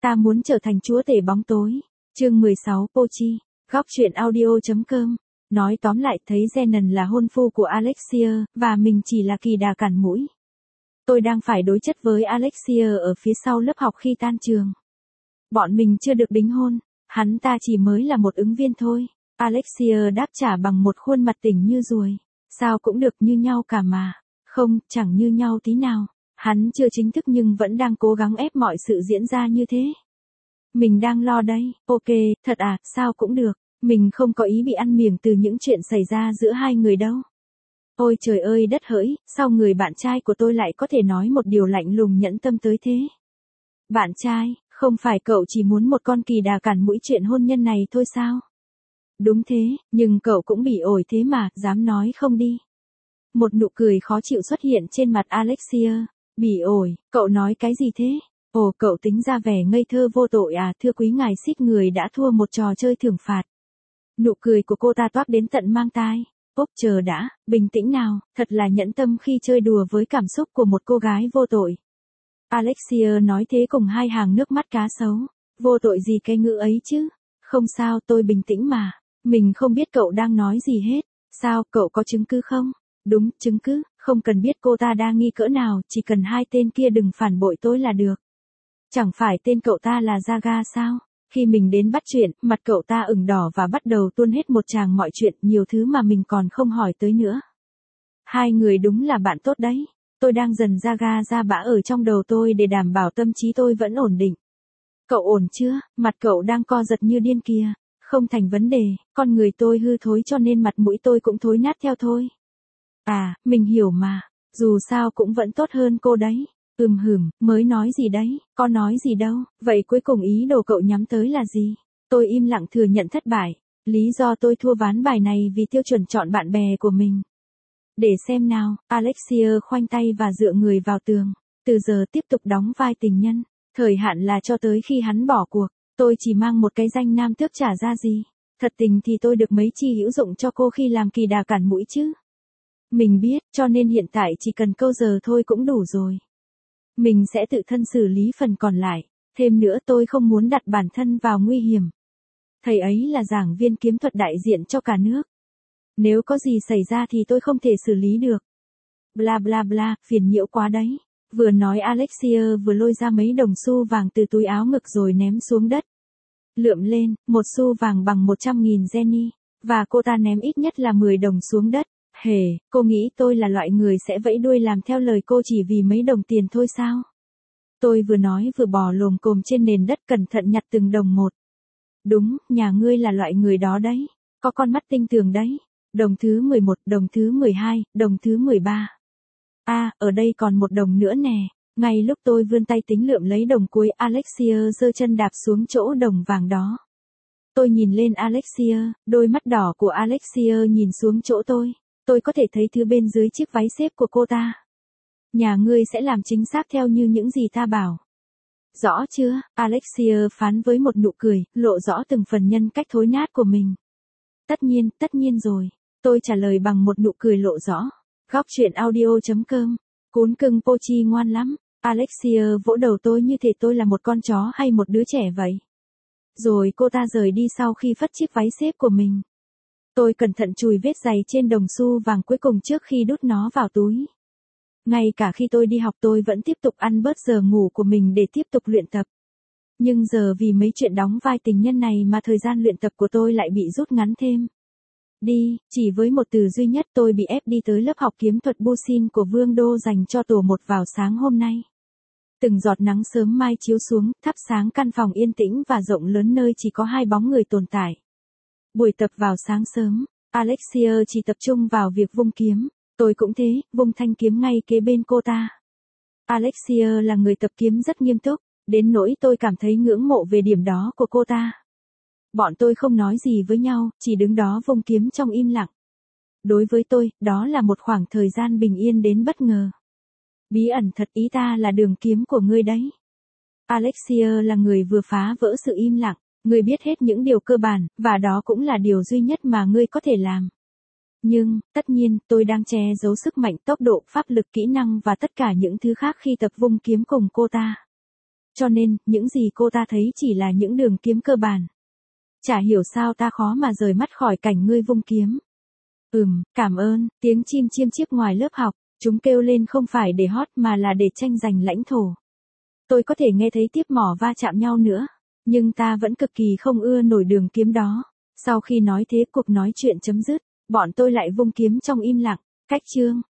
Ta muốn trở thành chúa tể bóng tối. Chương 16 Pochi. Góc truyện audio.com. Nói tóm lại thấy Zenon là hôn phu của Alexia, và mình chỉ là kỳ đà cản mũi. Tôi đang phải đối chất với Alexia ở phía sau lớp học khi tan trường. Bọn mình chưa được đính hôn, hắn ta chỉ mới là một ứng viên thôi. Alexia đáp trả bằng một khuôn mặt tỉnh như ruồi. Sao cũng được như nhau cả mà. Không, chẳng như nhau tí nào. Hắn chưa chính thức nhưng vẫn đang cố gắng ép mọi sự diễn ra như thế. Mình đang lo đấy. Ok, thật à, sao cũng được. Mình không có ý bị ăn miềng từ những chuyện xảy ra giữa hai người đâu. Ôi trời ơi đất hỡi, sao người bạn trai của tôi lại có thể nói một điều lạnh lùng nhẫn tâm tới thế? Bạn trai, không phải cậu chỉ muốn một con kỳ đà cản mũi chuyện hôn nhân này thôi sao? Đúng thế, nhưng cậu cũng bị ổi thế mà, dám nói không đi. Một nụ cười khó chịu xuất hiện trên mặt Alexia. Bị ổi, cậu nói cái gì thế? Ồ, cậu tính ra vẻ ngây thơ vô tội à? Thưa quý ngài, xít người đã thua một trò chơi thưởng phạt. Nụ cười của cô ta toát đến tận mang tai. Ốp chờ đã, bình tĩnh nào, thật là nhẫn tâm khi chơi đùa với cảm xúc của một cô gái vô tội. Alexia nói thế cùng hai hàng nước mắt cá sấu. Vô tội gì cái ngữ ấy chứ? Không sao, tôi bình tĩnh mà. Mình không biết cậu đang nói gì hết. Sao, cậu có chứng cứ không? Đúng, chứng cứ, không cần biết cô ta đa nghi cỡ nào, chỉ cần hai tên kia đừng phản bội tôi là được. Chẳng phải tên cậu ta là Zaga sao? Khi mình đến bắt chuyện, mặt cậu ta ửng đỏ và bắt đầu tuôn hết một tràng mọi chuyện, nhiều thứ mà mình còn không hỏi tới nữa. Hai người đúng là bạn tốt đấy. Tôi đang dần Zaga ra bã ở trong đầu tôi để đảm bảo tâm trí tôi vẫn ổn định. Cậu ổn chưa? Mặt cậu đang co giật như điên kìa. Không thành vấn đề, con người tôi hư thối cho nên mặt mũi tôi cũng thối nát theo thôi. À, mình hiểu mà, dù sao cũng vẫn tốt hơn cô đấy. Mới nói gì đấy, có nói gì đâu, vậy cuối cùng ý đồ cậu nhắm tới là gì? Tôi im lặng thừa nhận thất bại, lý do tôi thua ván bài này vì tiêu chuẩn chọn bạn bè của mình. Để xem nào, Alexia khoanh tay và dựa người vào tường, từ giờ tiếp tục đóng vai tình nhân, thời hạn là cho tới khi hắn bỏ cuộc, tôi chỉ mang một cái danh nam tước trả ra gì, thật tình thì tôi được mấy chi hữu dụng cho cô khi làm kỳ đà cản mũi chứ. Mình biết, cho nên hiện tại chỉ cần câu giờ thôi cũng đủ rồi. Mình sẽ tự thân xử lý phần còn lại, thêm nữa tôi không muốn đặt bản thân vào nguy hiểm. Thầy ấy là giảng viên kiếm thuật đại diện cho cả nước. Nếu có gì xảy ra thì tôi không thể xử lý được. Bla bla bla, phiền nhiễu quá đấy. Vừa nói Alexia vừa lôi ra mấy đồng xu vàng từ túi áo ngực rồi ném xuống đất. Lượm lên, một xu vàng bằng 100.000 Jenny, và cô ta ném ít nhất là 10 đồng xuống đất. Hề, cô nghĩ tôi là loại người sẽ vẫy đuôi làm theo lời cô chỉ vì mấy đồng tiền thôi sao? Tôi vừa nói vừa bò lồm cồm trên nền đất cẩn thận nhặt từng đồng một. Đúng, nhà ngươi là loại người đó đấy. Có con mắt tinh tường đấy. Đồng thứ 11, đồng thứ 12, đồng thứ 13. À, ở đây còn một đồng nữa nè. Ngay lúc tôi vươn tay tính lượm lấy đồng cuối, Alexia giơ chân đạp xuống chỗ đồng vàng đó. Tôi nhìn lên Alexia, đôi mắt đỏ của Alexia nhìn xuống chỗ tôi. Tôi có thể thấy thứ bên dưới chiếc váy xếp của cô ta. Nhà ngươi sẽ làm chính xác theo như những gì ta bảo. Rõ chưa? Alexia phán với một nụ cười, lộ rõ từng phần nhân cách thối nát của mình. Tất nhiên rồi. Tôi trả lời bằng một nụ cười lộ rõ. Góc truyện audio.com. Cún cưng Pochi ngoan lắm. Alexia vỗ đầu tôi như thể tôi là một con chó hay một đứa trẻ vậy. Rồi cô ta rời đi sau khi phất chiếc váy xếp của mình. Tôi cẩn thận chùi vết giày trên đồng xu vàng cuối cùng trước khi đút nó vào túi. Ngay cả khi tôi đi học tôi vẫn tiếp tục ăn bớt giờ ngủ của mình để tiếp tục luyện tập. Nhưng giờ vì mấy chuyện đóng vai tình nhân này mà thời gian luyện tập của tôi lại bị rút ngắn thêm. Chỉ với một từ duy nhất tôi bị ép đi tới lớp học kiếm thuật Bushin của Vương Đô dành cho tổ 1 vào sáng hôm nay. Từng giọt nắng sớm mai chiếu xuống, thắp sáng căn phòng yên tĩnh và rộng lớn nơi chỉ có hai bóng người tồn tại. Buổi tập vào sáng sớm, Alexia chỉ tập trung vào việc vung kiếm. Tôi cũng thế, vung thanh kiếm ngay kế bên cô ta. Alexia là người tập kiếm rất nghiêm túc, đến nỗi tôi cảm thấy ngưỡng mộ về điểm đó của cô ta. Bọn tôi không nói gì với nhau, chỉ đứng đó vung kiếm trong im lặng. Đối với tôi, đó là một khoảng thời gian bình yên đến bất ngờ. Bí ẩn thật, ý ta là đường kiếm của ngươi đấy. Alexia là người vừa phá vỡ sự im lặng. Ngươi biết hết những điều cơ bản, và đó cũng là điều duy nhất mà ngươi có thể làm. Nhưng, tất nhiên, tôi đang che giấu sức mạnh, tốc độ, pháp lực, kỹ năng và tất cả những thứ khác khi tập vung kiếm cùng cô ta. cho nên, những gì cô ta thấy chỉ là những đường kiếm cơ bản. Chả hiểu sao ta khó mà rời mắt khỏi cảnh ngươi vung kiếm. Cảm ơn, tiếng chim chiêm chiếp ngoài lớp học, chúng kêu lên không phải để hót mà là để tranh giành lãnh thổ. Tôi có thể nghe thấy tiếp mỏ va chạm nhau nữa, nhưng ta vẫn cực kỳ không ưa nổi đường kiếm đó. Sau khi nói thế cuộc nói chuyện chấm dứt, bọn tôi lại vung kiếm trong im lặng, cách chương.